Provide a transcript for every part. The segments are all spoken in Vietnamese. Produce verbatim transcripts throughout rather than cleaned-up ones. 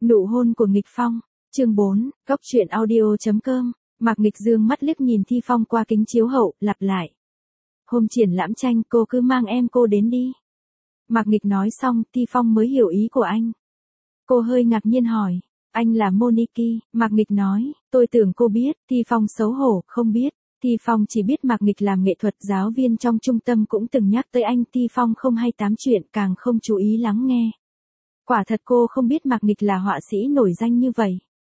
Nụ hôn của Nghịch Phong, chương bốn, Cốc truyện audio chấm com. Mạc Nghịch dương mắt liếc nhìn Thi Phong qua kính chiếu hậu, lặp lại. Hôm triển lãm tranh cô cứ mang em cô đến đi. Mạc Nghịch nói xong, Thi Phong mới hiểu ý của anh. Cô hơi ngạc nhiên hỏi, anh là Moniki, Mạc Nghịch nói, tôi tưởng cô biết, Thi Phong xấu hổ, không biết. Thi Phong chỉ biết Mạc Nghịch làm nghệ thuật, giáo viên trong trung tâm cũng từng nhắc tới anh. Thi Phong không hay tám chuyện, càng không chú ý lắng nghe. Quả thật cô không biết Mạc Nghịch là họa sĩ nổi danh như vậy.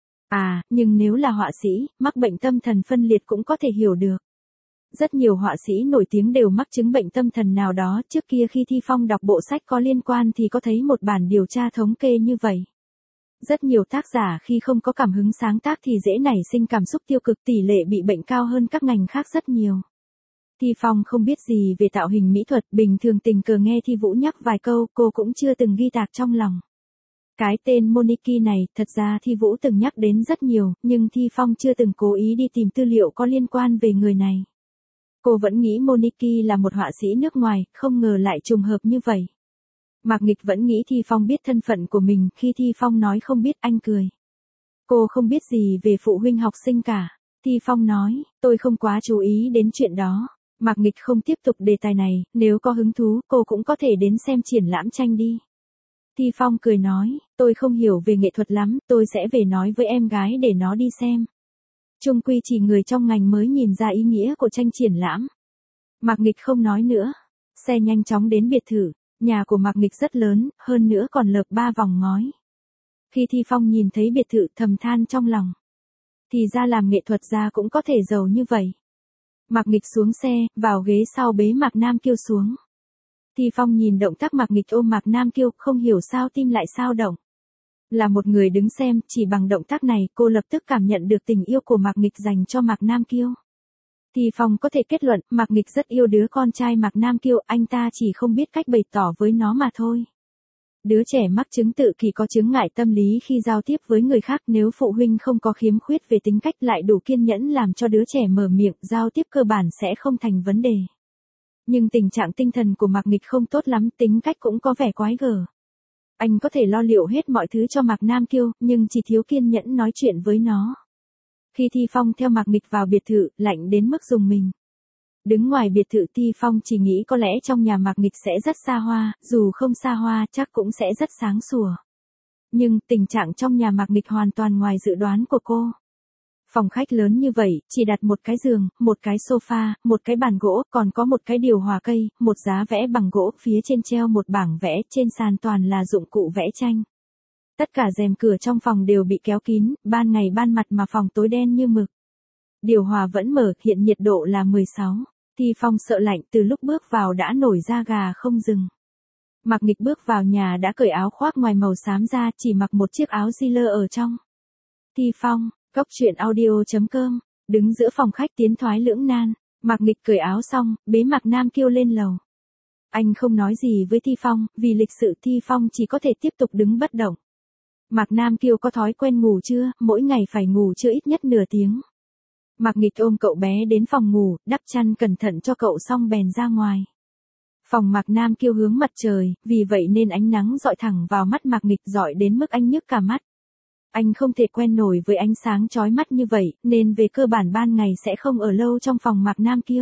À, nhưng nếu là họa sĩ, mắc bệnh tâm thần phân liệt cũng có thể hiểu được. Rất nhiều họa sĩ nổi tiếng đều mắc chứng bệnh tâm thần nào đó. Trước kia khi Thi Phong đọc bộ sách có liên quan thì có thấy một bản điều tra thống kê như vậy. Rất nhiều tác giả khi không có cảm hứng sáng tác thì dễ nảy sinh cảm xúc tiêu cực, tỷ lệ bị bệnh cao hơn các ngành khác rất nhiều. Thi Phong không biết gì về tạo hình mỹ thuật, bình thường tình cờ nghe Thi Vũ nhắc vài câu, cô cũng chưa từng ghi tạc trong lòng. Cái tên Moniki này, thật ra Thi Vũ từng nhắc đến rất nhiều, nhưng Thi Phong chưa từng cố ý đi tìm tư liệu có liên quan về người này. Cô vẫn nghĩ Moniki là một họa sĩ nước ngoài, không ngờ lại trùng hợp như vậy. Mạc Nghịch vẫn nghĩ Thi Phong biết thân phận của mình, khi Thi Phong nói không biết anh cười. Cô không biết gì về phụ huynh học sinh cả. Thi Phong nói, tôi không quá chú ý đến chuyện đó. Mạc Nghịch không tiếp tục đề tài này, nếu có hứng thú cô cũng có thể đến xem triển lãm tranh đi. Thi Phong cười nói, tôi không hiểu về nghệ thuật lắm, tôi sẽ về nói với em gái để nó đi xem. Chung quy chỉ người trong ngành mới nhìn ra ý nghĩa của tranh triển lãm. Mạc Nghịch không nói nữa. Xe nhanh chóng đến biệt thự. Nhà của Mạc Nghịch rất lớn, hơn nữa còn lợp ba vòng ngói. Khi Thi Phong nhìn thấy biệt thự thầm than trong lòng. Thì ra làm nghệ thuật ra cũng có thể giàu như vậy. Mạc Nghịch xuống xe, vào ghế sau bế Mạc Nam Kiêu xuống. Thi Phong nhìn động tác Mạc Nghịch ôm Mạc Nam Kiêu, không hiểu sao tim lại sao động. Là một người đứng xem, chỉ bằng động tác này cô lập tức cảm nhận được tình yêu của Mạc Nghịch dành cho Mạc Nam Kiêu. Thi Phong có thể kết luận, Mạc Nghịch rất yêu đứa con trai Mạc Nam Kiêu, anh ta chỉ không biết cách bày tỏ với nó mà thôi. Đứa trẻ mắc chứng tự kỷ có chứng ngại tâm lý khi giao tiếp với người khác, nếu phụ huynh không có khiếm khuyết về tính cách lại đủ kiên nhẫn làm cho đứa trẻ mở miệng, giao tiếp cơ bản sẽ không thành vấn đề. Nhưng tình trạng tinh thần của Mạc Nghịch không tốt lắm, tính cách cũng có vẻ quái gở. Anh có thể lo liệu hết mọi thứ cho Mạc Nam Kiêu, nhưng chỉ thiếu kiên nhẫn nói chuyện với nó. Khi Thi Phong theo Mạc Nghịch vào biệt thự, lạnh đến mức rùng mình. Đứng ngoài biệt thự Thi Phong chỉ nghĩ có lẽ trong nhà Mạc Nghịch sẽ rất xa hoa, dù không xa hoa chắc cũng sẽ rất sáng sủa. Nhưng tình trạng trong nhà Mạc Nghịch hoàn toàn ngoài dự đoán của cô. Phòng khách lớn như vậy, chỉ đặt một cái giường, một cái sofa, một cái bàn gỗ, còn có một cái điều hòa cây, một giá vẽ bằng gỗ, phía trên treo một bảng vẽ, trên sàn toàn là dụng cụ vẽ tranh. Tất cả rèm cửa trong phòng đều bị kéo kín, ban ngày ban mặt mà phòng tối đen như mực. Điều hòa vẫn mở, hiện nhiệt độ là mười sáu. Thi Phong sợ lạnh, từ lúc bước vào đã nổi da gà không dừng. Mạc Nghịch bước vào nhà đã cởi áo khoác ngoài màu xám ra, chỉ mặc một chiếc áo jean ở trong. Thi Phong, Cốc truyện audio chấm com, đứng giữa phòng khách tiến thoái lưỡng nan. Mạc Nghịch cởi áo xong, bế Mạc Nam Kiêu lên lầu. Anh không nói gì với Thi Phong, vì lịch sự Thi Phong chỉ có thể tiếp tục đứng bất động. Mạc Nam Kiêu có thói quen ngủ trưa, mỗi ngày phải ngủ trưa ít nhất nửa tiếng. Mạc Nghịch ôm cậu bé đến phòng ngủ, đắp chăn cẩn thận cho cậu xong bèn ra ngoài. Phòng Mạc Nam Kiêu hướng mặt trời, vì vậy nên ánh nắng dọi thẳng vào mắt Mạc Nghịch, dọi đến mức anh nhức cả mắt. Anh không thể quen nổi với ánh sáng chói mắt như vậy, nên về cơ bản ban ngày sẽ không ở lâu trong phòng Mạc Nam Kiêu.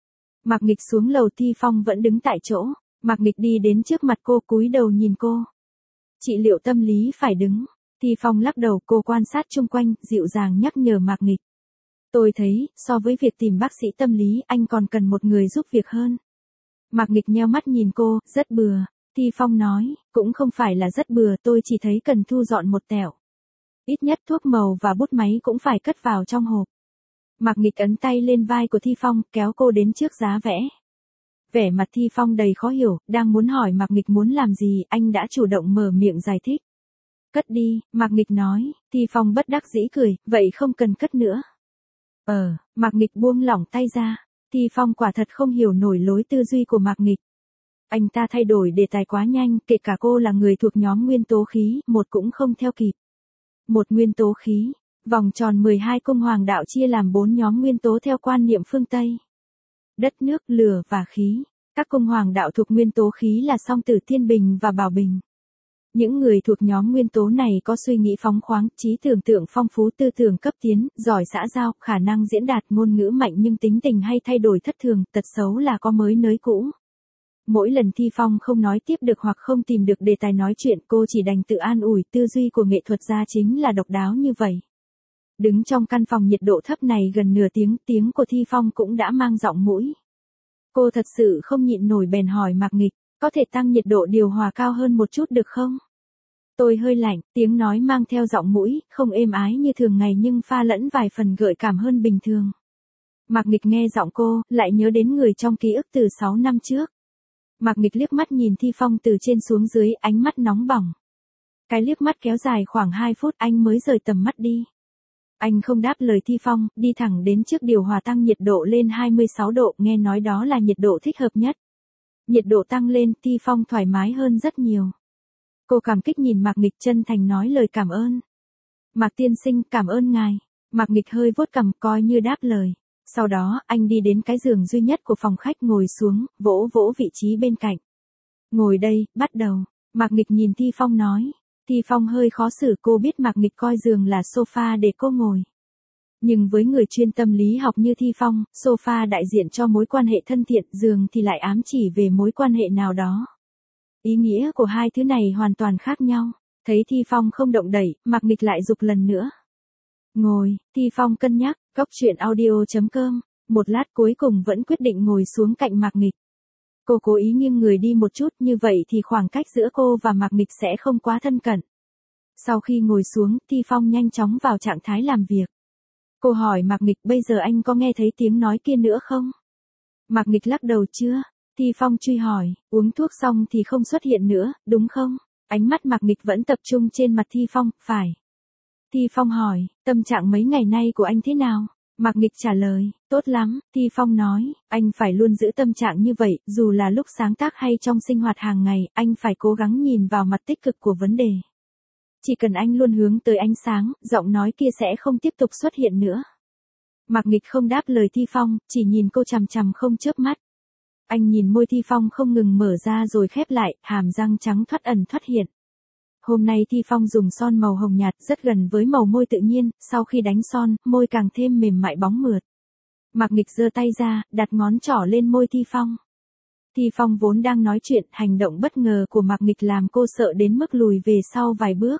Mạc Nghịch xuống lầu, Thi Phong vẫn đứng tại chỗ. Mạc Nghịch đi đến trước mặt cô, cúi đầu nhìn cô. Trị liệu tâm lý phải đứng. Thi Phong lắc đầu, cô quan sát chung quanh, dịu dàng nhắc nhở Mạc Nghịch. Tôi thấy, so với việc tìm bác sĩ tâm lý, anh còn cần một người giúp việc hơn. Mạc Nghịch nheo mắt nhìn cô, rất bừa. Thi Phong nói, cũng không phải là rất bừa, tôi chỉ thấy cần thu dọn một tẹo. Ít nhất thuốc màu và bút máy cũng phải cất vào trong hộp. Mạc Nghịch ấn tay lên vai của Thi Phong, kéo cô đến trước giá vẽ. Vẻ mặt Thi Phong đầy khó hiểu, đang muốn hỏi Mạc Nghịch muốn làm gì, anh đã chủ động mở miệng giải thích. Cất đi, Mạc Nghịch nói. Thi Phong bất đắc dĩ cười, vậy không cần cất nữa. Ờ, Mạc Nghịch buông lỏng tay ra. Thi Phong quả thật không hiểu nổi lối tư duy của Mạc Nghịch. Anh ta thay đổi đề tài quá nhanh, kể cả cô là người thuộc nhóm nguyên tố khí, một cũng không theo kịp. Một nguyên tố khí, vòng tròn mười hai cung hoàng đạo chia làm bốn nhóm nguyên tố theo quan niệm phương Tây. Đất, nước, lửa và khí. Các cung hoàng đạo thuộc nguyên tố khí là Song Tử, Thiên Bình và Bảo Bình. Những người thuộc nhóm nguyên tố này có suy nghĩ phóng khoáng, trí tưởng tượng phong phú, tư tưởng cấp tiến, giỏi xã giao, khả năng diễn đạt, ngôn ngữ mạnh nhưng tính tình hay thay đổi thất thường, tật xấu là có mới nới cũ. Mỗi lần Thi Phong không nói tiếp được hoặc không tìm được đề tài nói chuyện, cô chỉ đành tự an ủi, tư duy của nghệ thuật gia chính là độc đáo như vậy. Đứng trong căn phòng nhiệt độ thấp này gần nửa tiếng, tiếng của Thi Phong cũng đã mang giọng mũi. Cô thật sự không nhịn nổi bèn hỏi Mạc Nghịch, có thể tăng nhiệt độ điều hòa cao hơn một chút được không? Tôi hơi lạnh, tiếng nói mang theo giọng mũi, không êm ái như thường ngày nhưng pha lẫn vài phần gợi cảm hơn bình thường. Mạc Nghịch nghe giọng cô, lại nhớ đến người trong ký ức từ sáu năm trước. Mạc Nghịch liếc mắt nhìn Thi Phong từ trên xuống dưới, ánh mắt nóng bỏng. Cái liếc mắt kéo dài khoảng hai phút anh mới rời tầm mắt đi. Anh không đáp lời Thi Phong, đi thẳng đến trước điều hòa tăng nhiệt độ lên hai mươi sáu độ, nghe nói đó là nhiệt độ thích hợp nhất. Nhiệt độ tăng lên, Thi Phong thoải mái hơn rất nhiều. Cô cảm kích nhìn Mạc Nghịch, chân thành nói lời cảm ơn. Mạc tiên sinh, cảm ơn ngài. Mạc Nghịch hơi vuốt cằm coi như đáp lời. Sau đó, anh đi đến cái giường duy nhất của phòng khách ngồi xuống, vỗ vỗ vị trí bên cạnh. Ngồi đây, bắt đầu. Mạc Nghịch nhìn Thi Phong nói. Thi Phong hơi khó xử, cô biết Mạc Nghịch coi giường là sofa để cô ngồi. Nhưng với người chuyên tâm lý học như Thi Phong, sofa đại diện cho mối quan hệ thân thiện, giường thì lại ám chỉ về mối quan hệ nào đó. Ý nghĩa của hai thứ này hoàn toàn khác nhau. Thấy Thi Phong không động đậy, Mạc Nghịch lại giục lần nữa. Ngồi, Thi Phong cân nhắc, cốc truyện audio chấm com. Một lát cuối cùng vẫn quyết định ngồi xuống cạnh Mạc Nghịch. Cô cố ý nghiêng người đi một chút, như vậy thì khoảng cách giữa cô và Mạc Nghịch sẽ không quá thân cận. Sau khi ngồi xuống, Thi Phong nhanh chóng vào trạng thái làm việc. Cô hỏi Mạc Nghịch, bây giờ anh có nghe thấy tiếng nói kia nữa không? Mạc Nghịch lắc đầu chưa. Thi Phong truy hỏi, uống thuốc xong thì không xuất hiện nữa, đúng không? Ánh mắt Mạc Nghịch vẫn tập trung trên mặt Thi Phong, phải. Thi Phong hỏi, tâm trạng mấy ngày nay của anh thế nào? Mạc Nghịch trả lời, tốt lắm. Thi Phong nói, anh phải luôn giữ tâm trạng như vậy, dù là lúc sáng tác hay trong sinh hoạt hàng ngày, anh phải cố gắng nhìn vào mặt tích cực của vấn đề. Chỉ cần anh luôn hướng tới ánh sáng, giọng nói kia sẽ không tiếp tục xuất hiện nữa. Mạc Nghịch không đáp lời Thi Phong, chỉ nhìn cô chằm chằm không chớp mắt. Anh nhìn môi Thi Phong không ngừng mở ra rồi khép lại, hàm răng trắng thoắt ẩn thoắt hiện. Hôm nay Thi Phong dùng son màu hồng nhạt rất gần với màu môi tự nhiên, sau khi đánh son, môi càng thêm mềm mại bóng mượt. Mạc Nghịch giơ tay ra, đặt ngón trỏ lên môi Thi Phong. Thi Phong vốn đang nói chuyện, hành động bất ngờ của Mạc Nghịch làm cô sợ đến mức lùi về sau vài bước.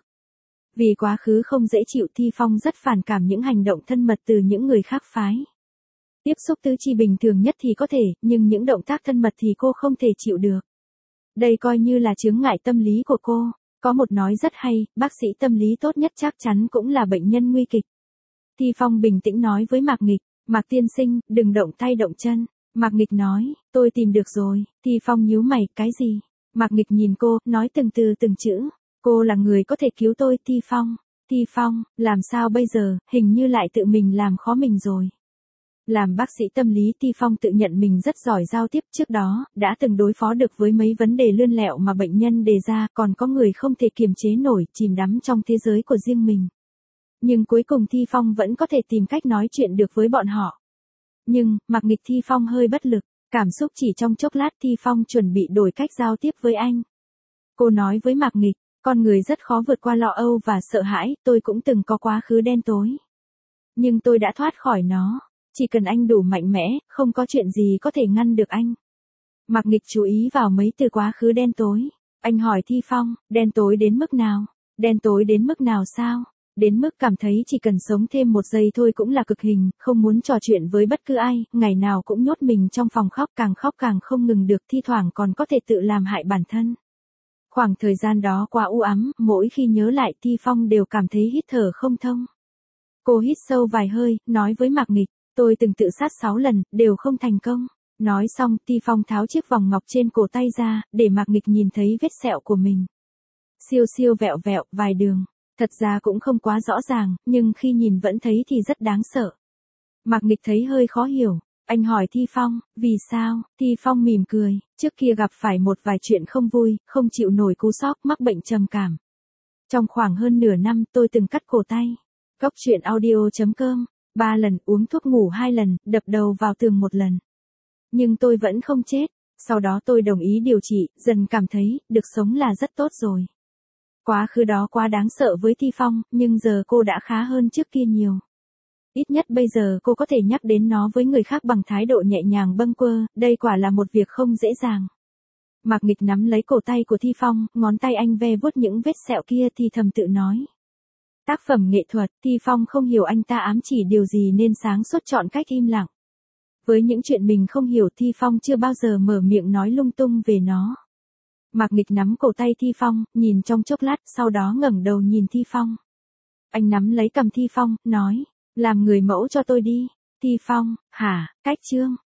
Vì quá khứ không dễ chịu, Thi Phong rất phản cảm những hành động thân mật từ những người khác phái. Tiếp xúc tứ chi bình thường nhất thì có thể, nhưng những động tác thân mật thì cô không thể chịu được. Đây coi như là chướng ngại tâm lý của cô. Có một nói rất hay, bác sĩ tâm lý tốt nhất chắc chắn cũng là bệnh nhân nguy kịch. Thi Phong bình tĩnh nói với Mạc Nghịch, Mạc tiên sinh, đừng động tay động chân. Mạc Nghịch nói, tôi tìm được rồi. Thi Phong nhíu mày, cái gì? Mạc Nghịch nhìn cô, nói từng từ từng chữ. Cô là người có thể cứu tôi, Thi Phong. Thi Phong, làm sao bây giờ, hình như lại tự mình làm khó mình rồi. Làm bác sĩ tâm lý, Thi Phong tự nhận mình rất giỏi giao tiếp, trước đó, đã từng đối phó được với mấy vấn đề lươn lẹo mà bệnh nhân đề ra, còn có người không thể kiềm chế nổi, chìm đắm trong thế giới của riêng mình. Nhưng cuối cùng Thi Phong vẫn có thể tìm cách nói chuyện được với bọn họ. Nhưng, Mạc Nghịch Thi Phong hơi bất lực, cảm xúc chỉ trong chốc lát Thi Phong chuẩn bị đổi cách giao tiếp với anh. Cô nói với Mạc Nghịch, con người rất khó vượt qua lo âu và sợ hãi, tôi cũng từng có quá khứ đen tối. Nhưng tôi đã thoát khỏi nó. Chỉ cần anh đủ mạnh mẽ, không có chuyện gì có thể ngăn được anh. Mạc Nghịch chú ý vào mấy từ quá khứ đen tối. Anh hỏi Thi Phong, đen tối đến mức nào? Đen tối đến mức nào sao? Đến mức cảm thấy chỉ cần sống thêm một giây thôi cũng là cực hình, không muốn trò chuyện với bất cứ ai, ngày nào cũng nhốt mình trong phòng khóc, càng khóc càng không ngừng được, thi thoảng còn có thể tự làm hại bản thân. Khoảng thời gian đó quá u ám, mỗi khi nhớ lại Thi Phong đều cảm thấy hít thở không thông. Cô hít sâu vài hơi, nói với Mạc Nghịch, tôi từng tự sát sáu lần, đều không thành công. Nói xong, Thi Phong tháo chiếc vòng ngọc trên cổ tay ra, để Mạc Nghịch nhìn thấy vết sẹo của mình. Siêu siêu vẹo vẹo, vài đường. Thật ra cũng không quá rõ ràng, nhưng khi nhìn vẫn thấy thì rất đáng sợ. Mạc Nghịch thấy hơi khó hiểu. Anh hỏi Thi Phong, vì sao? Thi Phong mỉm cười, trước kia gặp phải một vài chuyện không vui, không chịu nổi cú sốc, mắc bệnh trầm cảm. Trong khoảng hơn nửa năm tôi từng cắt cổ tay. Cốc truyện audio chấm com, ba lần, uống thuốc ngủ hai lần, đập đầu vào tường một lần. Nhưng tôi vẫn không chết. Sau đó tôi đồng ý điều trị, dần cảm thấy, được sống là rất tốt rồi. Quá khứ đó quá đáng sợ với Thi Phong, nhưng giờ cô đã khá hơn trước kia nhiều. Ít nhất bây giờ cô có thể nhắc đến nó với người khác bằng thái độ nhẹ nhàng bâng quơ, đây quả là một việc không dễ dàng. Mạc Nghịch nắm lấy cổ tay của Thi Phong, ngón tay anh ve vuốt những vết sẹo kia thì thầm tự nói. Tác phẩm nghệ thuật, Thi Phong không hiểu anh ta ám chỉ điều gì nên sáng suốt chọn cách im lặng. Với những chuyện mình không hiểu Thi Phong chưa bao giờ mở miệng nói lung tung về nó. Mạc Nghịch nắm cổ tay Thi Phong, nhìn trong chốc lát, sau đó ngẩng đầu nhìn Thi Phong. Anh nắm lấy cầm Thi Phong, nói, làm người mẫu cho tôi đi. Thi Phong, hả, cách chương.